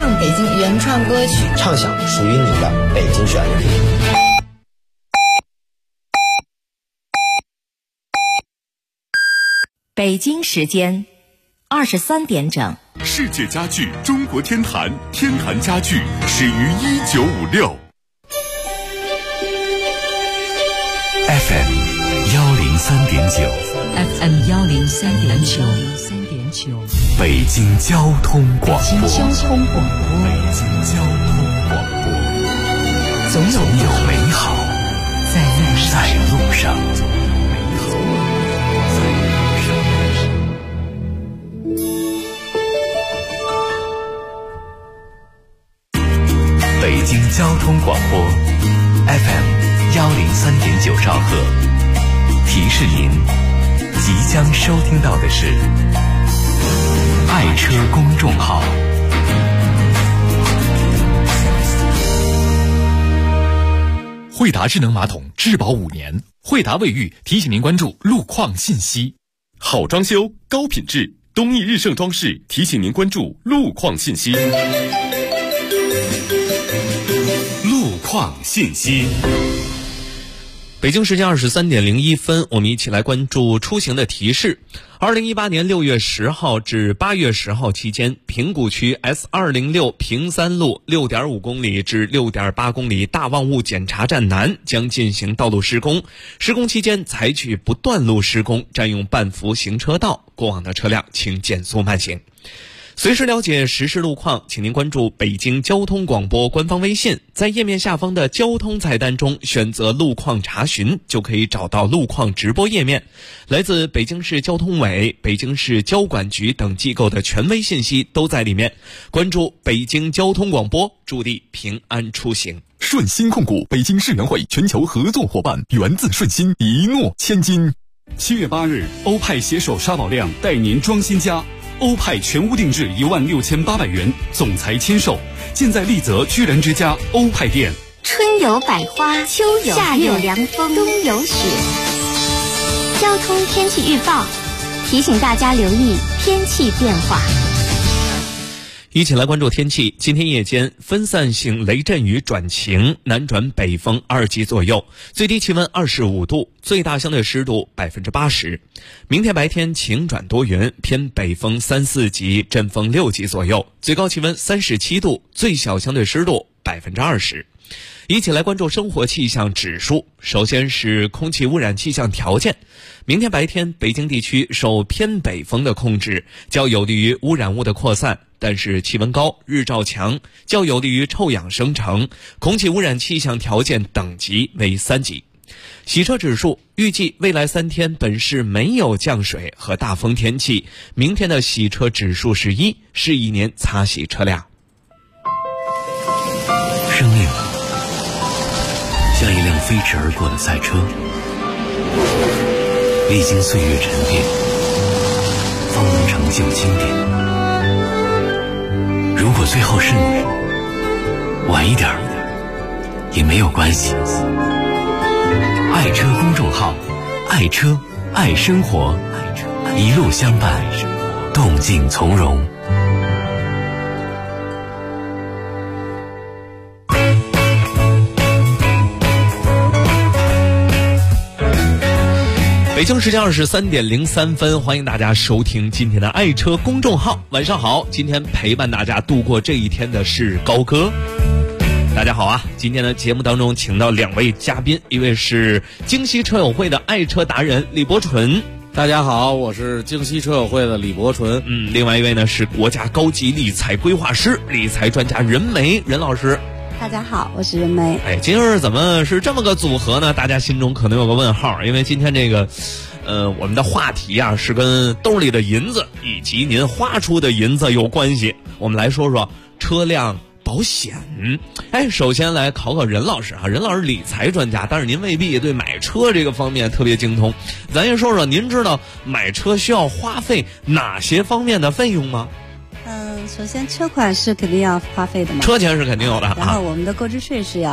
唱北京原创歌曲， 畅想属于你的北京旋律。 北京时间23点整。 世界家具中国天坛，天坛家具始于1956。FM 103.9 FM 103.9， 北京交通广播。 北京交通广播。总有美好在路上。北京交通广播 FM 103.9兆赫，提示您即将收听到的是爱车公众号。惠达智能马桶质保5年，惠达卫浴提醒您关注路况信息。好装修高品质，东益日盛装饰提醒您关注路况信息。路况信息。北京时间23点01分，我们一起来关注出行的提示。2018年6月10号至8月10号期间，平谷区 S206 平三路 6.5 公里至 6.8 公里大望雾检查站南将进行道路施工，施工期间采取不断路施工，占用半幅行车道，过往的车辆请减速慢行。随时了解实时路况，请您关注北京交通广播官方微信，在页面下方的交通菜单中选择路况查询，就可以找到路况直播页面。来自北京市交通委、北京市交管局等机构的权威信息都在里面。关注北京交通广播，祝你平安出行。顺鑫控股北京世园会全球合作伙伴，源自顺鑫，一诺千金。 7月8日，欧派携手沙宝亮带您装新家。欧派全屋定制16800元，总裁签售，尽在丽泽居然之家欧派店。 春有百花，秋有夏有凉风，冬有雪。交通天气预报提醒大家留意天气变化。 一起来关注天气。今天夜间分散性雷阵雨转晴，南转北风2级左右，最低气温25度，最大相对湿度80%。明天白天晴转多云，偏北风3、4级，阵风6级左右，最高气温37度，最小相对湿度20%。一起来关注生活气象指数。首先是空气污染气象条件。明天白天北京地区受偏北风的控制，较有利于污染物的扩散，但是气温高，日照强，较有利于臭氧生成，空气污染气象条件等级为3级。洗车指数预计未来3天本市没有降水和大风天气，明天的洗车指数是1，是一年擦洗车辆。 生命像一辆飞驰而过的赛车，历经岁月沉淀，方能成就经典。如果最后是你，晚一点也没有关系。爱车公众号，爱车爱生活，一路相伴，动静从容。 北京时间23点03分，欢迎大家收听今天的爱车公众号。晚上好，今天陪伴大家度过这一天的是高哥。大家好啊！今天的节目当中请到2位嘉宾，一位是京西车友会的爱车达人李伯纯。 大家好，我是京西车友会的李伯纯。 另外一位呢是国家高级理财规划师、理财专家任梅任老师。 大家好，我是任梅。 今儿怎么是这么个组合呢？大家心中可能有个问号，因为今天这个我们的话题啊是跟兜里的银子以及您花出的银子有关系。我们来说说车辆保险。首先来考考任老师啊，任老师理财专家，但是您未必对买车这个方面特别精通。咱先说说，您知道买车需要花费哪些方面的费用吗？ 首先车款是肯定要花费的嘛， 车钱是肯定有的， 然后我们的购置税是要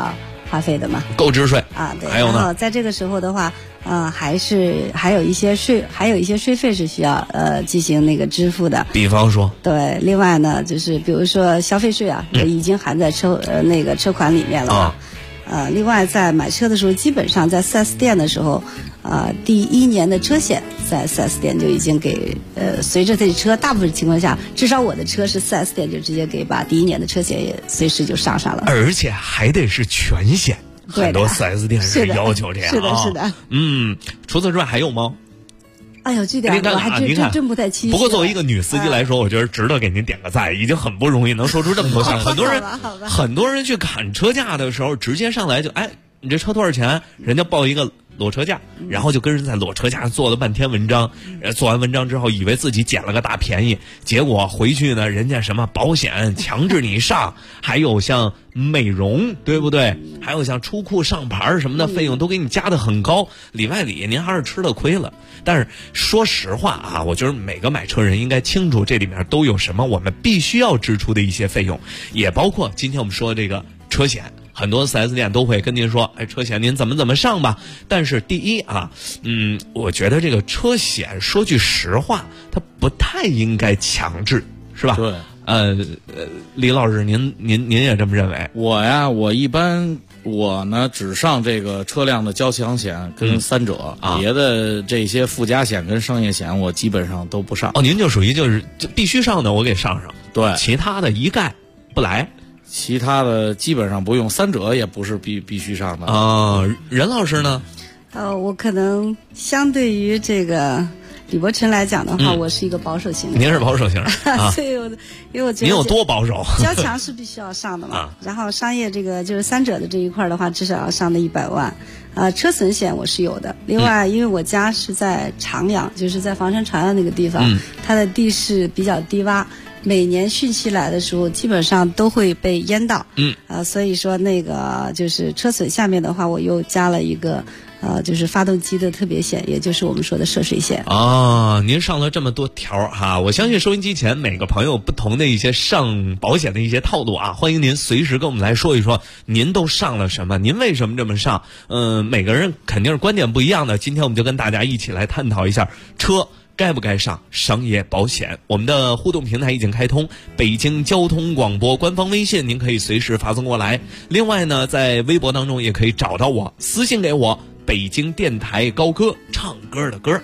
花费的嘛。 购置税啊，对。 还有呢， 然后在这个时候的话，还有一些税费是需要进行那个支付的。 比方说， 对，另外呢，就是比如说消费税啊，已经含在车款里面了嘛。另外在买车的时候，基本上在 4S 店的时候，第1年的车险在 4S 店就已经给随着这车大部分情况下，至少我的车是 4S 店就直接给把第1年的车险也随时就上了， 而且还得是全险。很多 4S 店是要求这样。 是的，是的。 除此之外还有吗？ 哎呦，这点我还真不太清晰。 不过作为一个女司机来说，我觉得值得给您点个赞，已经很不容易能说出这么多项。很多人去砍车价的时候，直接上来就你这车多少钱？人家报一个裸车价，然后就跟人在裸车价做了半天文章，做完文章之后以为自己捡了个大便宜，结果回去呢，人家什么保险强制你上，还有像美容，对不对？还有像出库上牌什么的费用都给你加得很高，里外里您还是吃了亏了。但是说实话啊，我觉得每个买车人应该清楚这里面都有什么我们必须要支出的一些费用，也包括今天我们说的这个车险。很多 4S 店都会跟您说，车险您怎么上吧。但是第一啊，我觉得这个车险说句实话，它不太应该强制，是吧？ 对。 李老师，您也这么认为？ 我一般呢只上这个车辆的交强险跟3者，别的这些附加险跟商业险我基本上都不上。 您就属于就必须上的我给上。 对， 其他的一概不来。 其他的基本上不用，3者也不是必须上的任老师呢？ 我可能相对于这个李伯承来讲的话，我是一个保守型的。 您是保守型所以因为我觉得您有多保守？ 交强是必须要上的嘛。然后商业这个就是3者的这一块的话，至少要上的100万。车损险我是有的。另外，因为我家是在长阳，就是在房山长阳那个地方，它的地势比较低洼。每年汛期来的时候，基本上都会被淹到。所以说那个就是车损下面的话，我又加了一个就是发动机的特别险，也就是我们说的涉水险。 您上了这么多条哈，我相信收音机前每个朋友不同的一些上保险的一些套路啊，欢迎您随时跟我们来说一说，您都上了什么？您为什么这么上？每个人肯定是观点不一样的。今天我们就跟大家一起来探讨一下车该不该上商业保险？我们的互动平台已经开通，北京交通广播官方微信，您可以随时发送过来。另外呢，在微博当中也可以找到我，私信给我，北京电台高歌，唱歌的歌。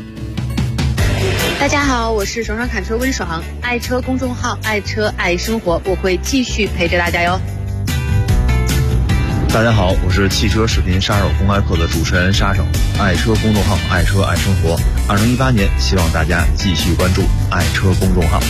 大家好，我是爽爽侃车温爽，爱车公众号，爱车爱生活，我会继续陪着大家哟。 大家好，我是汽车视频杀手公开课的主持人沙手，爱车公众号，爱车爱生活。2018年，希望大家继续关注爱车公众号。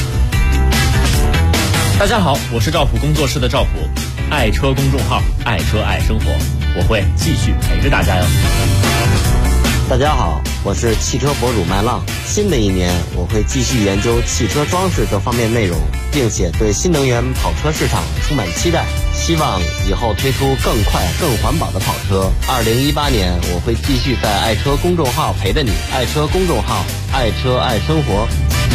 大家好，我是赵普工作室的赵普，爱车公众号，爱车爱生活，我会继续陪着大家哟。 大家好，我是汽车博主麦浪。新的一年，我会继续研究汽车装饰这方面内容，并且对新能源跑车市场充满期待。希望以后推出更快、更环保的跑车。2018年，我会继续在爱车公众号陪着你。爱车公众号，爱车爱生活。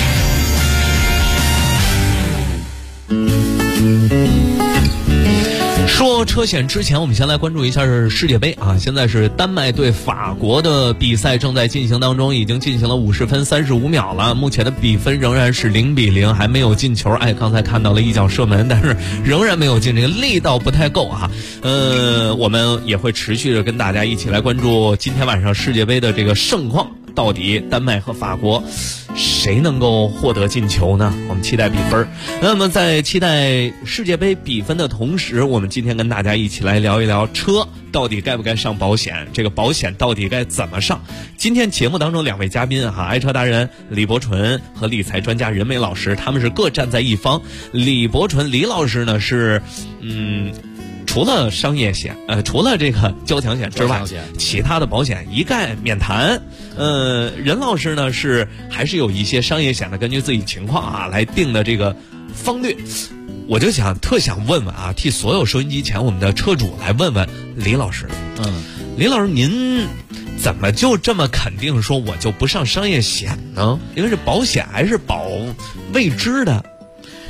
说车险之前，我们先来关注一下世界杯啊！现在是丹麦对法国的比赛正在进行当中，已经进行了50分35秒了，目前的比分仍然是0-0，还没有进球。刚才看到了一脚射门，但是仍然没有进，这个力道不太够啊。我们也会持续的跟大家一起来关注今天晚上世界杯的这个盛况，到底丹麦和法国谁能够获得进球呢？我们期待比分。那么在期待世界杯比分的同时，我们今天跟大家一起来聊一聊车到底该不该上保险，这个保险到底该怎么上。今天节目当中2位嘉宾爱车达人李伯纯和理财专家任梅老师，他们是各站在一方。李伯纯李老师呢是除了商业险，除了这个交强险之外，其他的保险一概免谈。任老师呢是还是有一些商业险的，根据自己情况来定的这个方略。我就特想问问替所有收音机前我们的车主来问问李老师。李老师，您怎么就这么肯定说我就不上商业险呢？因为这保险还是保未知的。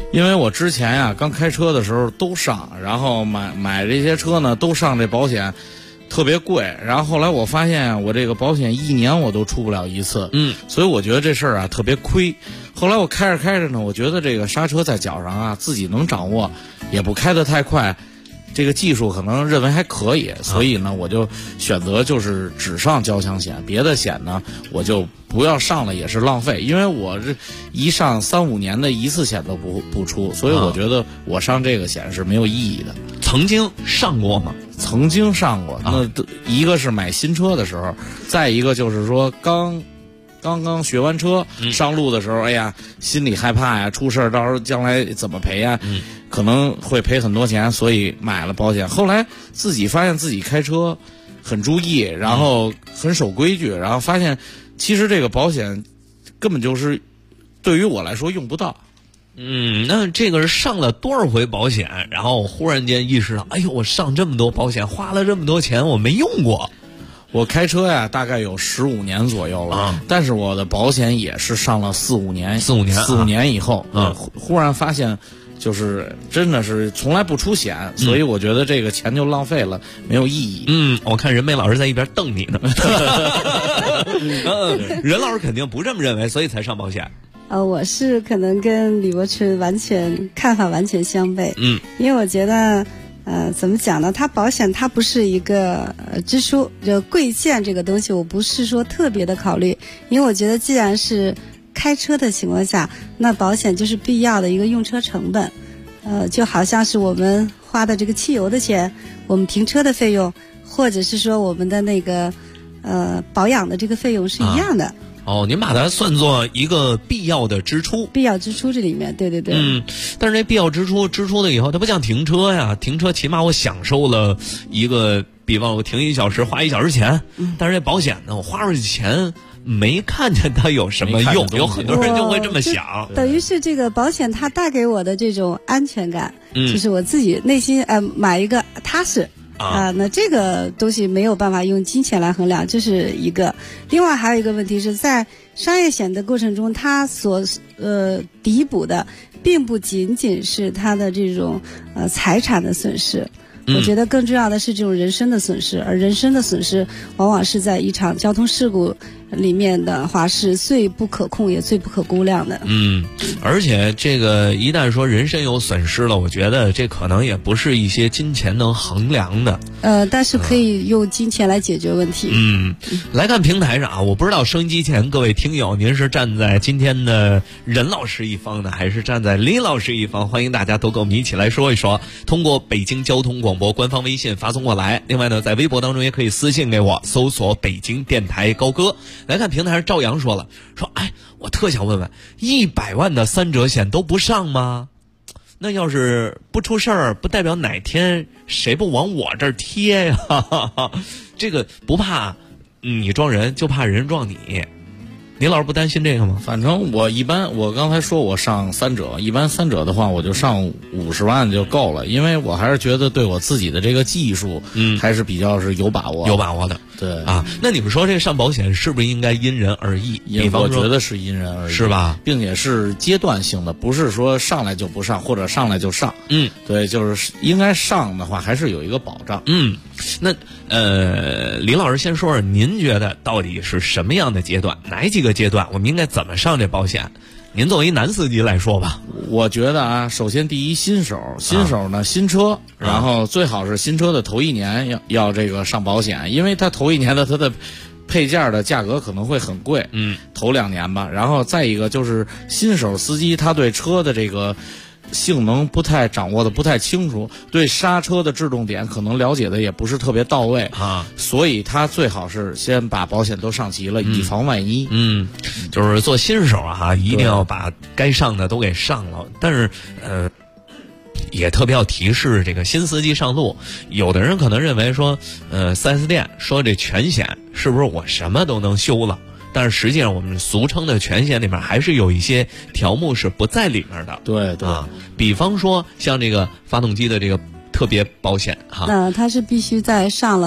因为我之前呀刚开车的时候都上，然后买这些车呢都上这保险，特别贵。然后后来我发现我这个保险1年我都出不了一次，所以我觉得这事儿啊特别亏。后来我开着呢，我觉得这个刹车在脚上啊自己能掌握，也不开得太快。这个技术可能认为还可以，所以呢，我就选择就是只上交强险，别的险呢我就不要上了，也是浪费。因为我这一上3-5年的一次险都不出，所以我觉得我上这个险是没有意义的。 曾经上过吗？ 曾经上过，那一个是买新车的时候，再一个就是说刚学完车上路的时候，哎呀，心里害怕呀，出事到时候将来怎么赔呀？可能会赔很多钱，所以买了保险。后来自己发现自己开车很注意，然后很守规矩，然后发现其实这个保险根本就是对于我来说用不到。 那这个是上了多少回保险，然后忽然间意识到，哎呦，我上这么多保险，花了这么多钱，我没用过。 我开车呀，大概有15年左右了，但是我的保险也是上了4-5年，4-5年以后，忽然发现，就是真的是从来不出险，所以我觉得这个钱就浪费了，没有意义。 我看任梅老师在一边瞪你呢。任老师肯定不这么认为，所以才上保险。 我是可能跟李伯春看法完全相悖。因为我觉得。怎么讲呢？它保险它不是一个支出，就贵贱这个东西，我不是说特别的考虑，因为我觉得既然是开车的情况下，那保险就是必要的一个用车成本。就好像是我们花的这个汽油的钱，我们停车的费用，或者是说我们的那个保养的这个费用是一样的。 您把它算作一个必要的支出。 必要支出这里面，对。 但是这必要支出了以后，它不像停车呀，停车起码我享受了一个，比方我停1小时花1小时钱，但是这保险呢，我花出去钱没看见它有什么用，有很多人就会这么想。 等于是这个保险它带给我的这种安全感，就是我自己内心买一个踏实。那这个东西没有办法用金钱来衡量，这是一个。另外还有一个问题是在商业险的过程中，它所抵补的并不仅仅是它的这种财产的损失，我觉得更重要的是这种人身的损失，而人身的损失往往是在一场交通事故里面的话是最不可控也最不可估量的。 而且这个一旦说人身有损失了，我觉得这可能也不是一些金钱能衡量的。 但是可以用金钱来解决问题。 来看平台上啊，我不知道收音机前各位听友，您是站在今天的任老师一方呢，还是站在李老师一方？欢迎大家都跟我们一起来说一说，通过北京交通广播官方微信发送过来。另外呢，在微博当中也可以私信给我，搜索北京电台高歌。来看平台上赵阳说了，哎，我特想问问，100万的3者险都不上吗？那要是不出事儿，不代表哪天谁不往我这儿贴呀？这个不怕你撞人，就怕人撞你。李老师不担心这个吗？ 反正我刚才说我上3者，一般3者的话我就上50万就够了，因为我还是觉得对我自己的这个技术，还是比较是有把握的。 对啊，那你们说这个上保险是不是应该因人而异？ 我觉得是因人而异， 是吧？ 并且是阶段性的，不是说上来就不上，或者上来就上。对，就是应该上的话，还是有一个保障。 那李老师先说说，您觉得到底是什么样的阶段？哪几个阶段我们应该怎么上这保险？您作为男司机来说吧。 我觉得啊，首先第一，新手呢，新车，然后最好是新车的头1年要这个上保险，因为它头1年的它的配件的价格可能会很贵，头2年吧。然后再一个就是新手司机他对车的这个性能掌握的不太清楚，对刹车的制动点可能了解的也不是特别到位所以他最好是先把保险都上齐了，以防万一。 就是做新手一定要把该上的都给上了。但是也特别要提示这个新司机上路，有的人可能认为说4S 店说这全险是不是我什么都能修了，但是实际上我们俗称的全险里面还是有一些条目是不在里面的。 对比方说像这个发动机的这个特别保险它是必须在上了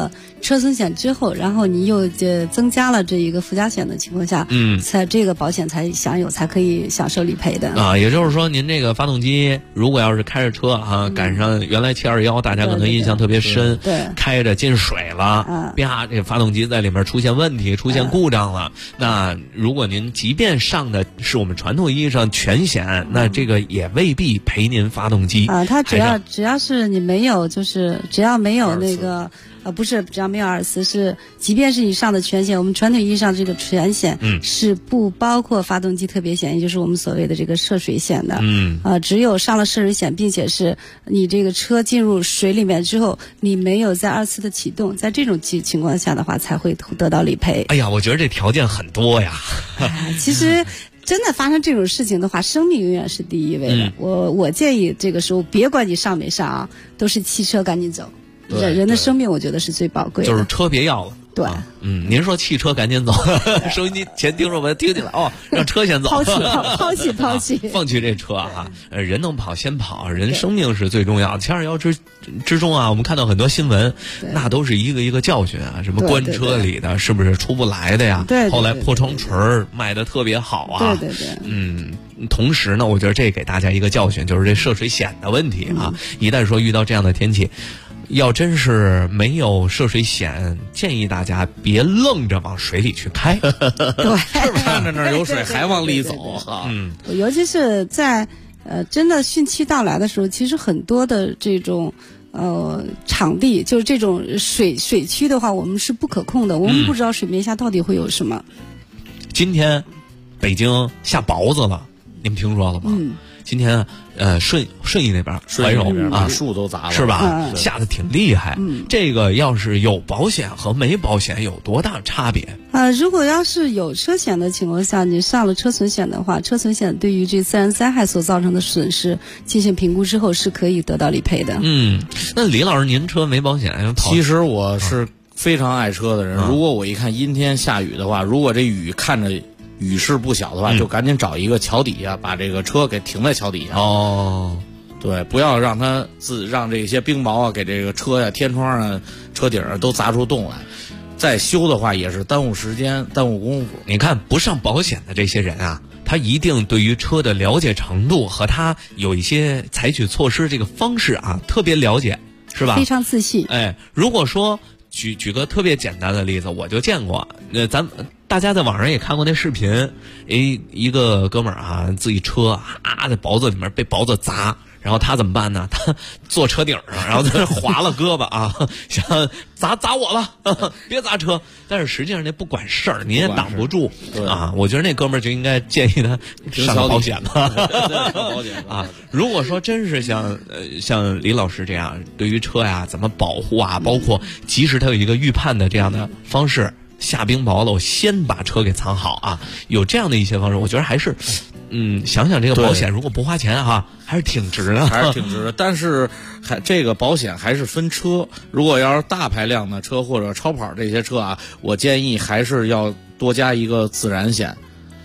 车损险之后，然后你又增加了这一个附加险的情况下，才这个保险才可以享受理赔的啊。也就是说，您这个发动机如果要是开着车啊，赶上原来721，大家可能印象特别深， 对， 开着进水了，啪，这个发动机在里面出现问题，出现故障了。那如果您即便上的是我们传统意义上全险，那这个也未必赔您发动机啊。它只要是你没有，就是只要没有那个。不是，只要没有2次，是即便是你上的全险，我们传统意义上这个全险是不包括发动机特别险，也就是我们所谓的这个涉水险的。只有上了涉水险，并且是你这个车进入水里面之后，你没有再2次的启动，在这种情况下的话，才会得到理赔。 哎呀，我觉得这条件很多呀。 其实。真的发生这种事情的话，生命永远是第一位的。我建议这个时候，别管你上没上啊，都是汽车赶紧走。人的生命，我觉得是最宝贵的。 就是车别要了。 对， 您说汽车赶紧走，收音机前听众们听见了哦，让车先走， 抛弃， 放弃这车啊！人能跑先跑，人生命是最重要的。721之中啊，我们看到很多新闻，那都是一个一个教训啊，什么关车里的，是不是出不来的呀？ 对， 后来破窗锤卖的特别好啊。 对， 同时呢，我觉得这给大家一个教训，就是这涉水险的问题啊，一旦说遇到这样的天气。要真是没有涉水险，建议大家别愣着往水里去开。 对， 看着那儿有水还往里走啊。 尤其是在真的汛期到来的时候，其实很多的这种场地，就是这种水区的话，我们是不可控的，我们不知道水面下到底会有什么。 今天北京下雹子了，你们听说了吗？今天顺义那边怀柔啊， 树都砸了， 是吧？下的挺厉害。这个要是有保险和没保险有多大差别？ 如果要是有车险的情况下，你上了车损险的话，车损险对于这自然灾害所造成的损失进行评估之后是可以得到理赔的。 那李老师，您车没保险？ 其实我是非常爱车的人。如果我一看阴天下雨的话，如果这雨看着雨势不小的话，就赶紧找一个桥底下，把这个车给停在桥底下。对，不要让这些冰雹啊给这个车呀、天窗啊、车顶啊都砸出洞来。再修的话也是耽误时间、耽误功夫。 你看不上保险的这些人啊，他一定对于车的了解程度和他有一些采取措施这个方式啊特别了解，是吧？ 非常自信。 如果说举个特别简单的例子，我就见过，大家在网上也看过那视频，一个哥们儿啊，自己车在雹子里面被雹子砸，然后他怎么办呢？他坐车顶上，然后在那划了胳膊啊，想砸我了，别砸车。但是实际上那不管事儿，您也挡不住啊。我觉得那哥们儿就应该建议他上保险吧。啊，如果说真是像李老师这样，对于车呀怎么保护啊，包括即使他有一个预判的这样的方式。下冰雹了，我先把车给藏好啊！有这样的一些方式，我觉得还是，想想这个保险如果不花钱哈，还是挺值的， 还是挺值的。但是这个保险还是分车，如果要是大排量的车或者超跑这些车啊，我建议还是要多加一个自燃险。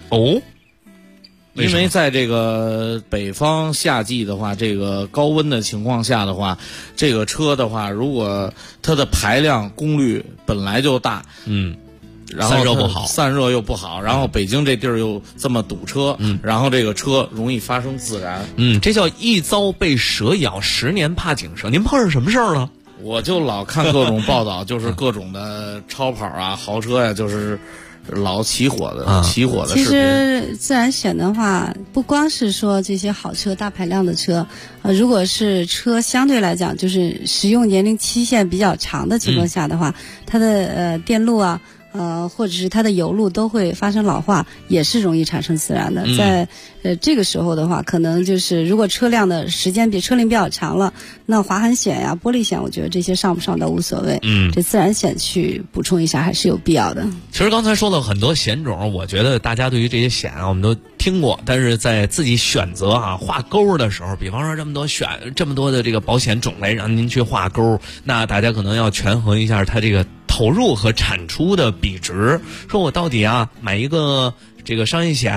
因为在这个北方夏季的话，这个高温的情况下的话，这个车的话，如果它的排量功率本来就大，然后散热又不好，然后北京这地儿又这么堵车，然后这个车容易发生自燃。 这叫一遭被蛇咬10年怕井绳。您碰上什么事儿了？ 我就老看各种报道，就是各种的超跑啊、豪车呀，就是老起火的视频。 其实自燃险的话，不光是说这些好车、大排量的车，如果是车相对来讲就是使用年龄期限比较长的情况下的话，它的电路啊。或者是它的油路都会发生老化，也是容易产生自燃的。在这个时候的话，可能就是如果车辆的时间车龄比较长了，那划痕险呀、玻璃险，我觉得这些上不上都无所谓。这自燃险去补充一下还是有必要的。 其实刚才说了很多险种，我觉得大家对于这些险啊，我们都听过，但是在自己选择画钩的时候，比方说这么多的这个保险种类让您去画钩，那大家可能要权衡一下它这个投入和产出的比值，说我到底买一个这个商业险，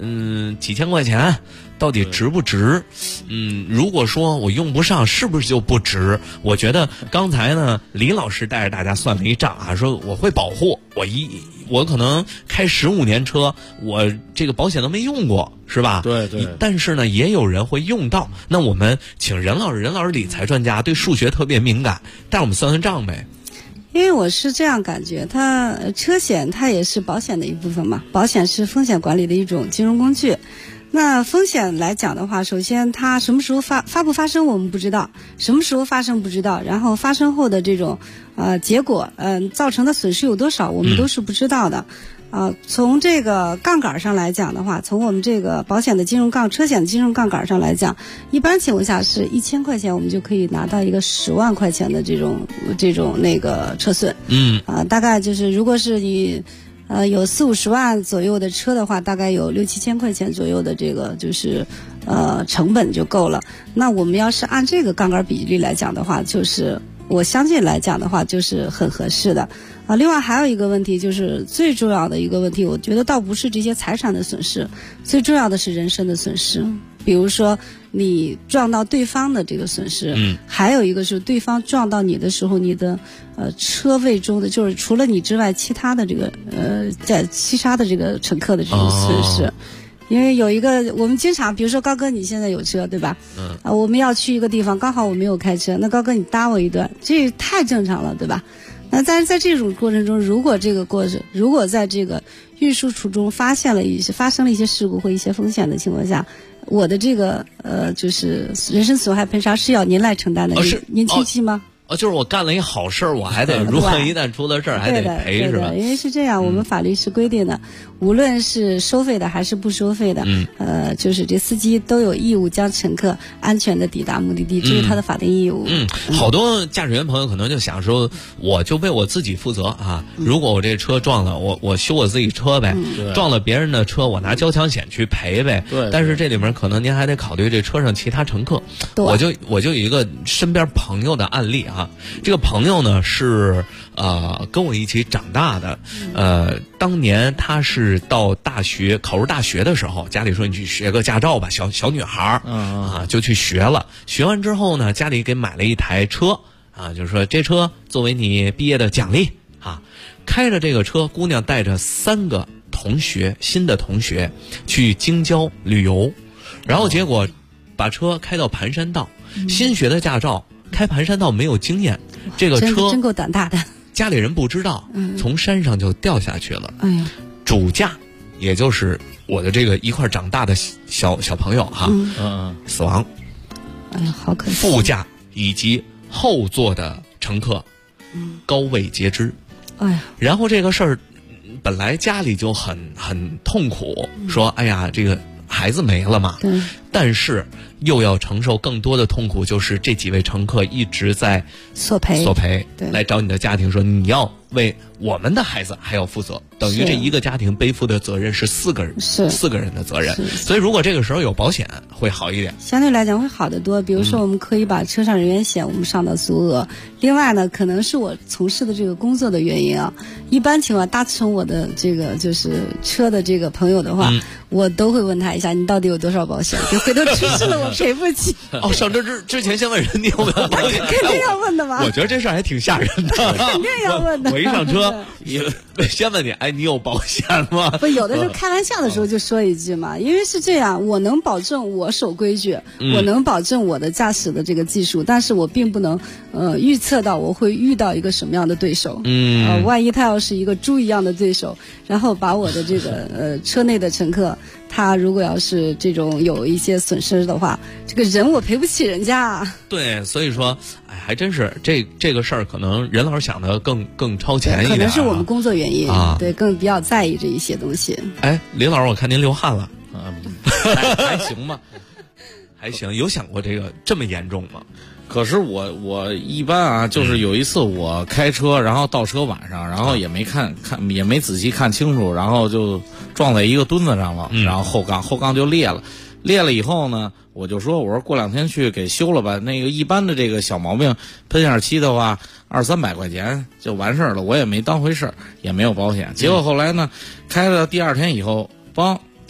几千块钱到底值不值？如果说我用不上，是不是就不值？我觉得刚才呢，李老师带着大家算了一账啊，说我会保护，我可能开15年车，我这个保险都没用过，是吧？ 对对。 但是呢，也有人会用到。那我们请任老师理财专家，对数学特别敏感，带我们算算账呗。 因为我是这样感觉，车险它也是保险的一部分嘛，保险是风险管理的一种金融工具。那风险来讲的话，首先它什么时候发不发生我们不知道，什么时候发生不知道，然后发生后的这种结果造成的损失有多少我们都是不知道的。从这个杠杆上来讲的话，从我们这个保险的车险的金融杠杆上来讲，一般情况下是1000块钱我们就可以拿到一个10万块钱的这种那个车损。大概就是如果是你有40-50万左右的车的话，大概有6-7千块钱左右的这个就是成本就够了。那我们要是按这个杠杆比例来讲的话，就是我相信来讲的话就是很合适的。另外还有一个问题，就是最重要的一个问题，我觉得倒不是这些财产的损失，最重要的是人身的损失。比如说你撞到对方的这个损失，还有一个是对方撞到你的时候，你的车位中的就是除了你之外，其他的这个在其他的这个乘客的这种损失。因为有一个我们经常，比如说高哥你现在有车对吧？我们要去一个地方，刚好我没有开车，那高哥你搭我一段，这太正常了对吧？那在这种过程中，如果在这个运输途中发生了一些事故或一些风险的情况下，我的这个就是人身损害赔偿是要您来承担的。您清晰吗？ 就是我干了一好事儿，我还得如果一旦出了事儿还得赔，是吧？ 因为是这样，我们法律是规定的，无论是收费的还是不收费的，就是这司机都有义务将乘客安全的抵达目的地，这是他的法定义务。 好多驾驶员朋友可能就想说，我就为我自己负责啊！如果我这车撞了，我修我自己车呗，撞了别人的车，我拿交强险去赔呗。但是这里面可能您还得考虑这车上其他乘客。我就有一个身边朋友的案例啊。这个朋友呢是跟我一起长大的，当年他是到考入大学的时候，家里说你去学个驾照吧，小女孩就去学了。学完之后呢，家里给买了一台车就是说这车作为你毕业的奖励开着这个车，姑娘带着3个新的同学去京郊旅游，然后结果把车开到盘山道，新学的驾照。开盘山道没有经验，这个车真够胆大的。 家里人不知道，从山上就掉下去了。主驾，也就是我的这个一块长大的小朋友死亡。 好可惜。 副驾以及后座的乘客，高位截肢。然后这个事儿，本来家里就很痛苦，说哎呀这个孩子没了嘛。但是又要承受更多的痛苦，就是这几位乘客一直在索赔，来找你的家庭说你要为我们的孩子还要负责，等于这一个家庭背负的责任是4个人的责任。所以如果这个时候有保险会好一点， 相对来讲会好得多。比如说我们可以把车上人员险我们上到足额。另外呢，可能是我从事的这个工作的原因一般情况搭乘我的这个就是车的这个朋友的话，我都会问他一下你到底有多少保险，回头出事了我赔不起。 上车之前先问人你有没有保险？ 肯定要问的嘛。 我觉得这事儿还挺吓人的。 肯定要问的。 我一上车，先问你，你有保险吗？ 不，有的时候开玩笑的时候就说一句嘛，因为是这样，我能保证我守规矩，我能保证我的驾驶的这个技术，但是我并不能预测到我会遇到一个什么样的对手。万一他要是一个猪一样的对手，然后把我的这个车内的乘客。他如果要是这种有一些损失的话，这个人我赔不起人家。 对，所以说，还真是这个事儿，可能任老师想的更超前一点。 可能是我们工作原因对，更比较在意这一些东西。 林老师，我看您流汗了，还行吧？还行，有想过这么严重吗？ 可是我一般就是有一次我开车，然后倒车晚上，然后也没也没仔细看清楚，然后就撞在一个墩子上了，然后后杠就裂了。裂了以后呢，我说过2天去给修了吧。那个一般的这个小毛病，喷下漆的话200-300块钱就完事儿了，我也没当回事儿，也没有保险。结果后来呢，开了第2天以后，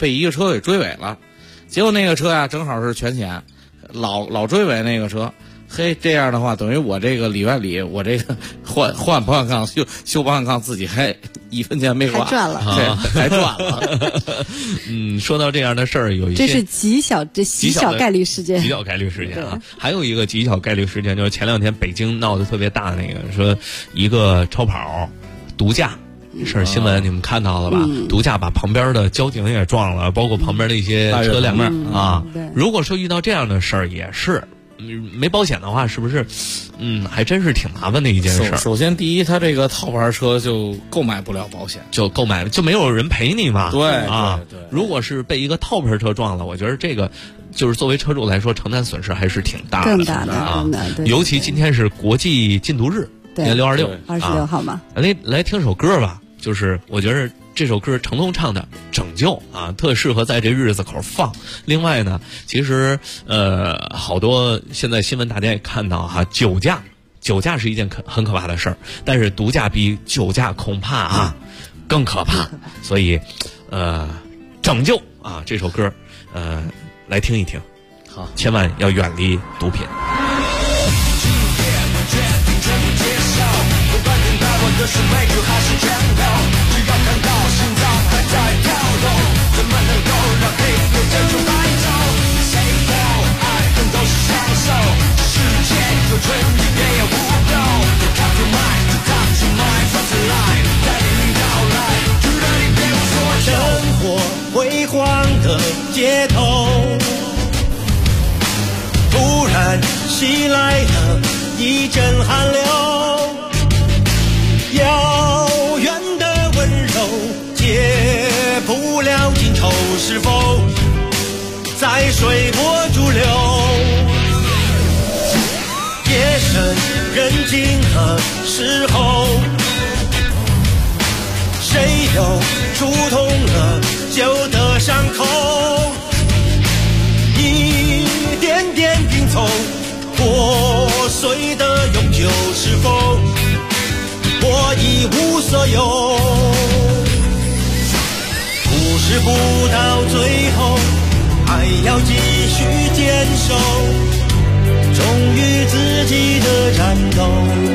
被一个车给追尾了，结果那个车呀正好是全险，老追尾那个车。嘿，这样的话，等于我这个里外里，我这个换保险杠修保险杠，自己还1分钱没花， 还赚了， 还赚了。 说到这样的事儿，有一些这是极小概率事件， 极小概率事件啊。还有一个极小概率事件，就是前2天北京闹得特别大的那个，说一个超跑毒驾。这事儿新闻你们看到了吧？毒驾把旁边的交警也撞了，包括旁边的一些车辆啊。如果说遇到这样的事儿，也是。没保险的话，是不是？还真是挺麻烦的一件事。 首先，第一，他这个套牌车就购买不了保险， 就没有人赔你嘛。 对啊，如果是被一个套牌车撞了，我觉得这个就是作为车主来说，承担损失还是挺大的， 更大的啊。 尤其今天是国际禁毒日，年 626号嘛。 来听首歌吧，就是我觉得。这首歌成龙唱的《拯救》啊，特适合在这日子口放。另外呢，其实好多现在新闻大家也看到哈，酒驾是一件很可怕的事儿，但是毒驾比酒驾恐怕更可怕。所以拯救啊这首歌来听一听， 好， 千万要远离毒品。 生活辉煌的街头，突然袭来了一阵寒流，遥远的温柔解不了今愁，是否在随波逐流？夜深人静的时候，谁又触痛了旧的伤口？一点点拼凑破碎的永久，是否我一无所有？故事不到最后，还要继续坚守，忠于自己的战斗。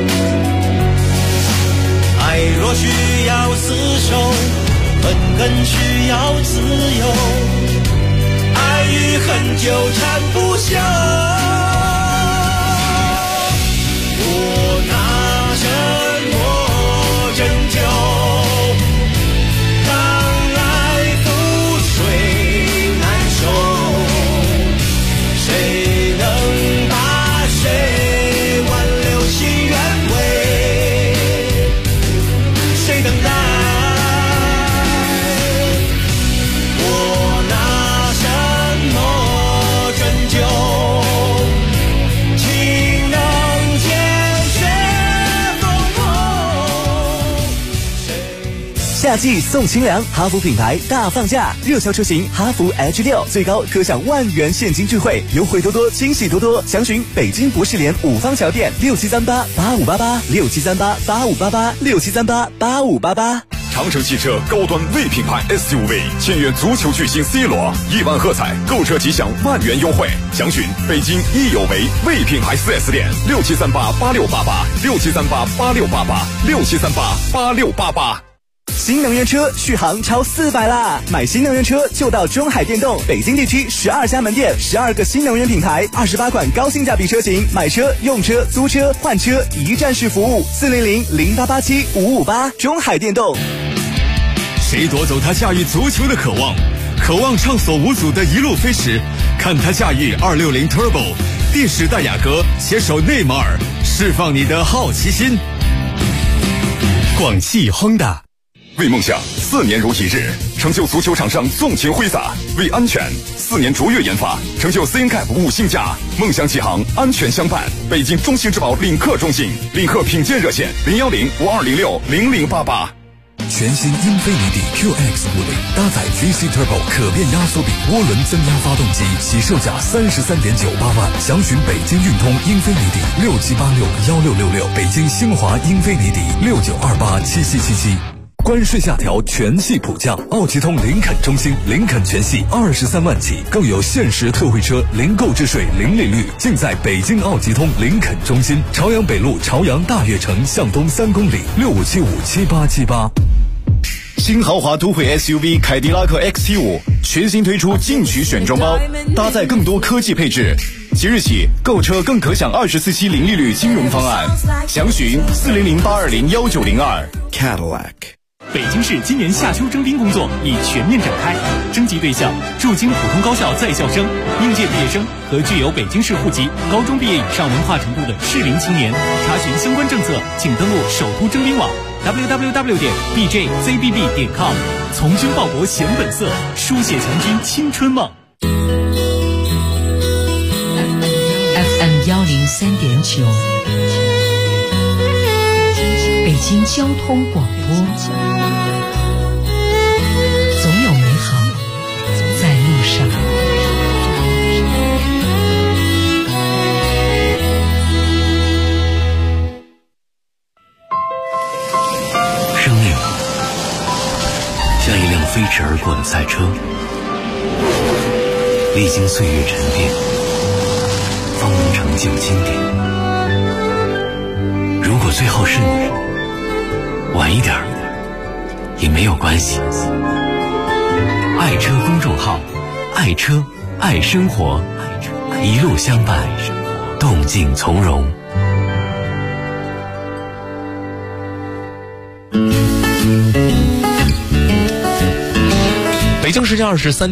爱若需要厮守，恨更需要自由，爱与恨纠缠不休。我拿什么拯救？当来覆水难收，谁能把谁挽留其原委？谁等待？我拿什么拯救？情能见血封喉。 夏季送清凉，哈弗品牌大放价，热销车型哈弗 H6 最高可享10000元现金钜惠，优惠多多，惊喜多多。详询北京博士联五方桥店673885886738858867388588。 长城汽车高端 V 品牌 SUV 签约足球巨星 C 罗，1万喝彩，购车即享10000元优惠。详询北京益有为 V 品牌 4S 店673886886738868867388688。 新能源车续航超400啦！买新能源车就到中海电动，北京地区12家门店，12个新能源品牌，28款高性价比车型，买车、用车、租车、换车一站式服务，40008875558，中海电动。 谁夺走他驾驭足球的渴望？渴望畅所无阻的一路飞驰，看他驾驭260 Turbo， 电时代雅阁携手内马尔，释放你的好奇心。广汽Honda。 为梦想4年如一日，成就足球场上纵情挥洒；为安全4年卓越研发，成就 CNCAP 5星价。梦想启航，安全相伴。北京中兴之宝领克中心，领克品鉴热线01052060088。 全新英菲尼迪 QX50搭载 VC Turbo 可变压缩比涡轮增压发动机，起售价33.98万。详询北京运通英菲尼迪67861666，北京星华英菲尼迪69287777。 关税下调，全系普降。奥吉通林肯中心，林肯全系23万起，更有限时特惠车，零购置税，零利率，尽在北京奥吉通林肯中心，朝阳北路朝阳大悦城向东3公里，65757878。 新豪华都会 SUV 凯迪拉克 XT5 全新推出进取选装包，搭载更多科技配置。即日起购车更可享24期零利率金融方案，详询400-820-1902。 Cadillac。 北京市今年夏秋征兵工作已全面展开，征集对象驻京普通高校在校生、应届毕业生和具有北京市户籍、高中毕业以上文化程度的适龄青年。查询相关政策，请登录首都征兵网 www.bjzbb.com。 从军报国显本色，书写强军青春梦。 FM 103.9，北京交通广播，总有美好在路上。 生命像一辆飞驰而过的赛车，历经岁月沉淀，方能成就经典。如果最后是你，晚一点也没有关系。爱车公众号，爱车爱生活，一路相伴，动静从容。 北京时间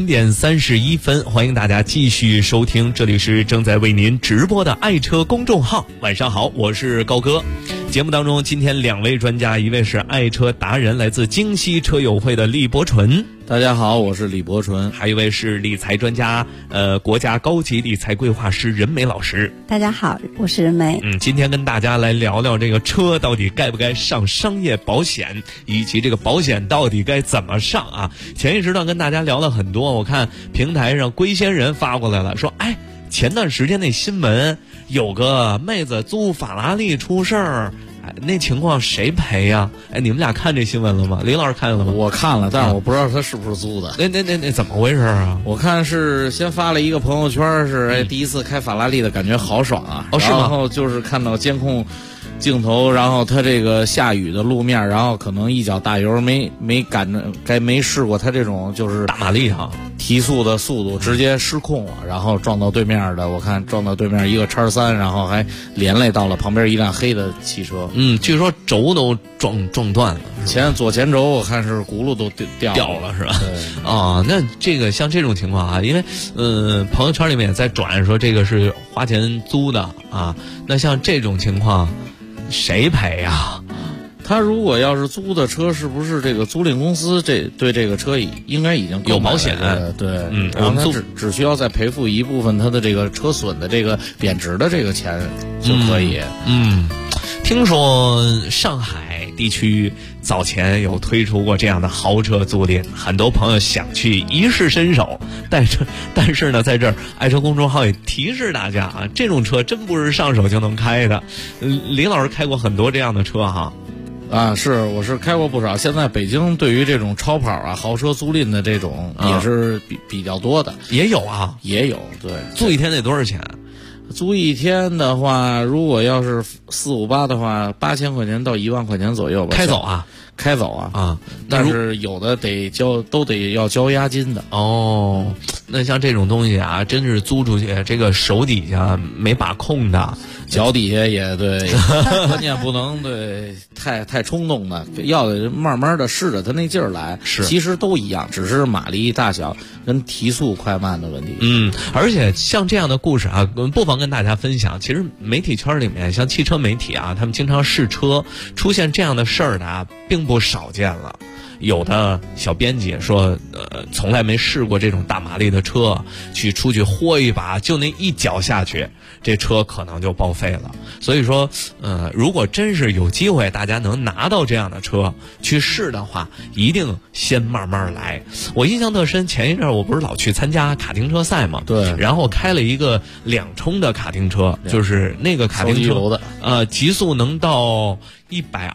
23:31，欢迎大家继续收听，这里是正在为您直播的爱车公众号。晚上好，我是高哥。节目当中，今天2位专家，一位是爱车达人，来自京西车友会的李伯纯。 大家好，我是李伯纯。 还有一位是理财专家，国家高级理财规划师任梅老师。 大家好，我是任梅。 今天跟大家来聊聊这个车到底该不该上商业保险，以及这个保险到底该怎么上啊？前一时段跟大家聊了很多，我看平台上龟仙人发过来了，说前段时间那新闻有个妹子租法拉利出事儿。那情况谁赔呀？你们俩看这新闻了吗？李老师看了吗？ 我看了，但是我不知道他是不是租的。 那怎么回事啊？ 我看是先发了一个朋友圈，是第一次开法拉利的感觉好爽啊！ 是吗？ 然后就是看到监控镜头，然后他这个下雨的路面，然后可能一脚大油没赶着，没试过他这种就是大马力哈， 提速的速度直接失控了，然后撞到对面的，我看撞到对面一个X3，然后还连累到了旁边一辆黑的汽车。 据说轴都撞断了， 左前轴我看是轱辘都掉了是吧？那这个像这种情况啊，因为朋友圈里面也在转说这个是花钱租的啊，那像这种情况谁赔呀？ 他如果要是租的车，是不是这个租赁公司对这个车应该已经有保险？ 对，然后他只需要再赔付一部分他的这个车损的这个贬值的这个钱就可以。 听说上海地区早前有推出过这样的豪车租赁，很多朋友想去一试身手，但是呢，在这儿爱车公众号也提示大家啊，这种车真不是上手就能开的。李老师开过很多这样的车哈。 我是开过不少。现在北京对于这种超跑啊、豪车租赁的这种也是比较多的， 也有啊， 也有。对， 租一天得多少钱？ 租一天的话，如果要是458的话，8000块钱到1万块钱左右吧。 开走啊？ 开走啊！但是有的都得要交押金的。 那像这种东西啊，真是租出去，这个手底下没把控的， 脚底下也对，关键不能太冲动的，要得慢慢的试着他那劲儿来。其实都一样，只是马力大小跟提速快慢的问题。 而且像这样的故事啊，不妨跟大家分享。其实媒体圈里面，像汽车媒体啊，他们经常试车，出现这样的事儿的啊，并不少见了。有的小编辑说，从来没试过这种大马力的车，出去豁一把，就那一脚下去，这车可能就报废了。所以说，如果真是有机会，大家能拿到这样的车去试的话，一定先慢慢来。我印象特深，前一阵我不是老去参加卡丁车赛嘛， 对， 然后开了一个2冲的卡丁车，就是那个卡丁车，极速能到120。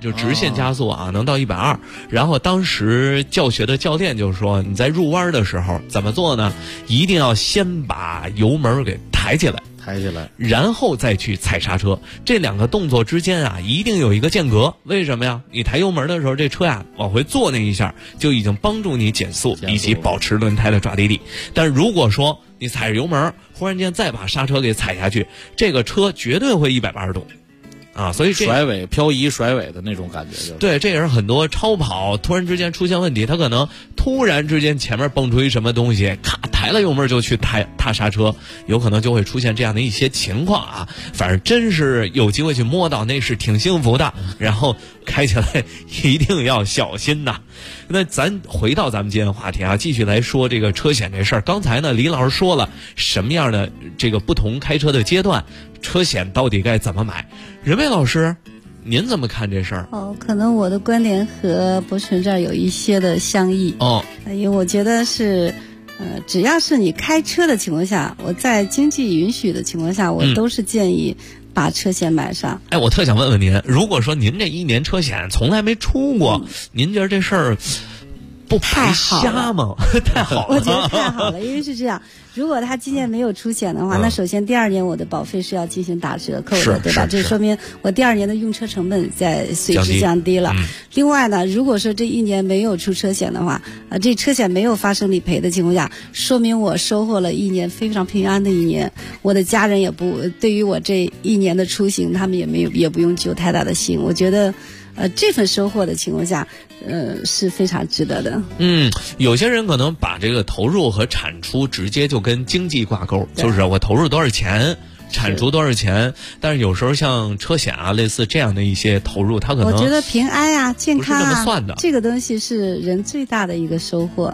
就直线加速啊，能到120。然后当时教学的教练就说，你在入弯的时候怎么做呢？一定要先把油门给抬起来，然后再去踩刹车。这两个动作之间啊，一定有一个间隔。为什么呀？你抬油门的时候，这车呀往回坐那一下，就已经帮助你减速以及保持轮胎的抓地力。但如果说你踩着油门，忽然间再把刹车给踩下去，这个车绝对会180度。啊，所以甩尾漂移甩尾的那种感觉，就是对，这也是很多超跑突然之间出现问题，他可能突然之间前面蹦出一什么东西，咔抬了油门就去踏刹车，有可能就会出现这样的一些情况啊。反正真是有机会去摸到，那是挺幸福的。然后开起来一定要小心呐。那咱回到咱们今天的话题啊，继续来说这个车险这事儿。刚才呢，李老师说了什么样的这个不同开车的阶段，车险到底该怎么买？任伟老师，您怎么看这事儿？ 可能我的观点和博士这儿有一些的相异。因为我觉得是，只要是你开车的情况下，我在经济允许的情况下，我都是建议把车险买上。 我特想问问您，如果说您这1年车险从来没出过，您觉得这事儿不白瞎吗？太好了， 我觉得太好了，因为是这样。如果他今年没有出险的话，那首先第2年我的保费是要进行打折扣的，对吧？这说明我第2年的用车成本在随之降低了。另外呢，如果说这1年没有出车险的话，这车险没有发生理赔的情况下，说明我收获了1年非常平安的1年，我的家人也不对于我这1年的出行，他们也不用揪太大的心。我觉得这份收获的情况下，是非常值得的。 有些人可能把这个投入和产出直接就跟经济挂钩，就是我投入多少钱，产出多少钱。但是有时候像车险啊，类似这样的一些投入，它可能我觉得平安啊、健康啊， 不是这么算的。 这个东西是人最大的一个收获。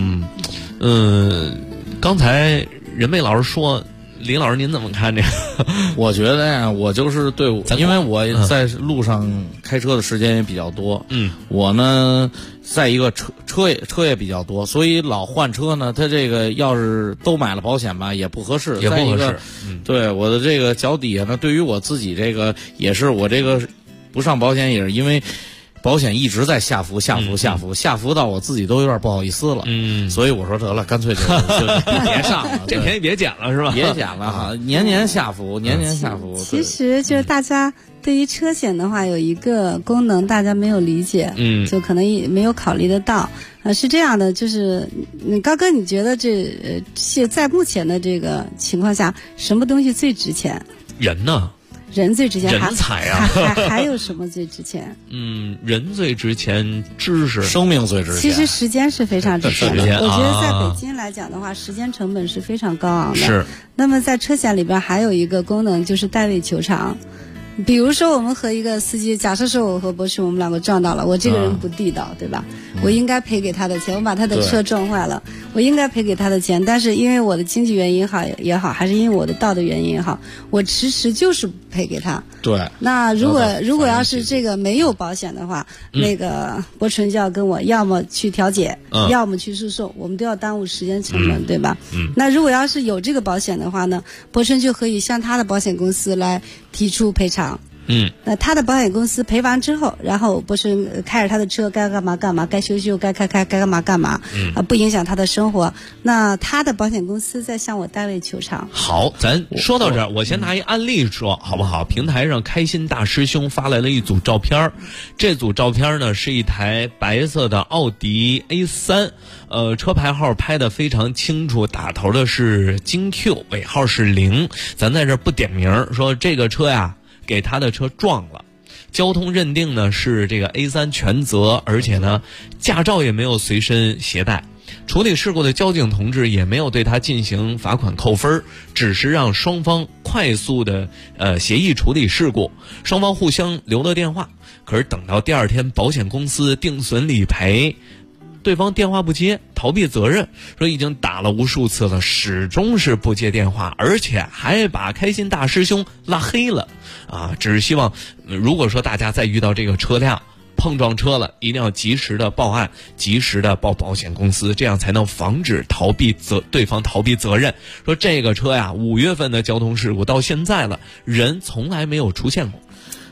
刚才任伟老师说。林老师，您怎么看这个？ 我觉得呀，我就是因为我在路上开车的时间也比较多，我呢，在一个车也比较多，所以老换车呢，他这个要是都买了保险吧，也不合适， 也不合适。 对我的这个脚底下呢，对于我自己这个也是，我这个不上保险也是因为。保险一直在下浮到我自己都有点不好意思了。所以我说得了，干脆就别上了， 这便宜别捡了是吧？ 别捡了哈，年下浮。 其实就是大家对于车险的话，有一个功能大家没有理解，就可能也没有考虑得到。是这样的，就是高哥，你觉得在目前的这个情况下，什么东西最值钱？ 人呢？ 人最值钱， 人才啊！ 还有什么最值钱？ 人最值钱，知识、 生命最值钱。 其实时间是非常值钱的。我觉得在北京来讲的话，时间成本是非常高昂的。 是。 那么在车险里边还有一个功能，就是代位求偿。比如说我们和一个司机，假设说我和博士我们两个撞到了，我这个人不地道，对吧？我应该赔给他的钱，我把他的车撞坏了，我应该赔给他的钱，但是因为我的经济原因也好，还是因为我的道德原因也好，我迟迟就是不赔给他。 对。 那如果要是这个没有保险的话，那个博纯就要跟我要么去调解，要么去诉讼，我们都要耽误时间成本，对吧？那如果要是有这个保险的话呢，博纯就可以向他的保险公司来提出赔偿。那他的保险公司赔完之后，然后博士开着他的车该干嘛干嘛，该修修该开该干嘛干嘛，不影响他的生活。那他的保险公司再向我代位求偿。 好，咱说到这儿，我先拿一案例说好不好？平台上开心大师兄发来了一组照片，这组照片呢是一台白色的奥迪 A3，车牌号拍得非常清楚，打头的是京 Q， 尾号是0。咱在这不点名，说这个车呀。给他的车撞了，交通认定呢是这个 A3 全责，而且呢驾照也没有随身携带。处理事故的交警同志也没有对他进行罚款扣分，只是让双方快速的协议处理事故，双方互相留了电话。可是等到第2天保险公司定损理赔，对方电话不接，逃避责任，说已经打了无数次了，始终是不接电话，而且还把开心大师兄拉黑了啊！只是希望，如果说大家再遇到这个车辆碰撞车了，一定要及时的报案，及时的报保险公司，这样才能防止对方逃避责任。说这个车呀，5月份的交通事故到现在了，人从来没有出现过。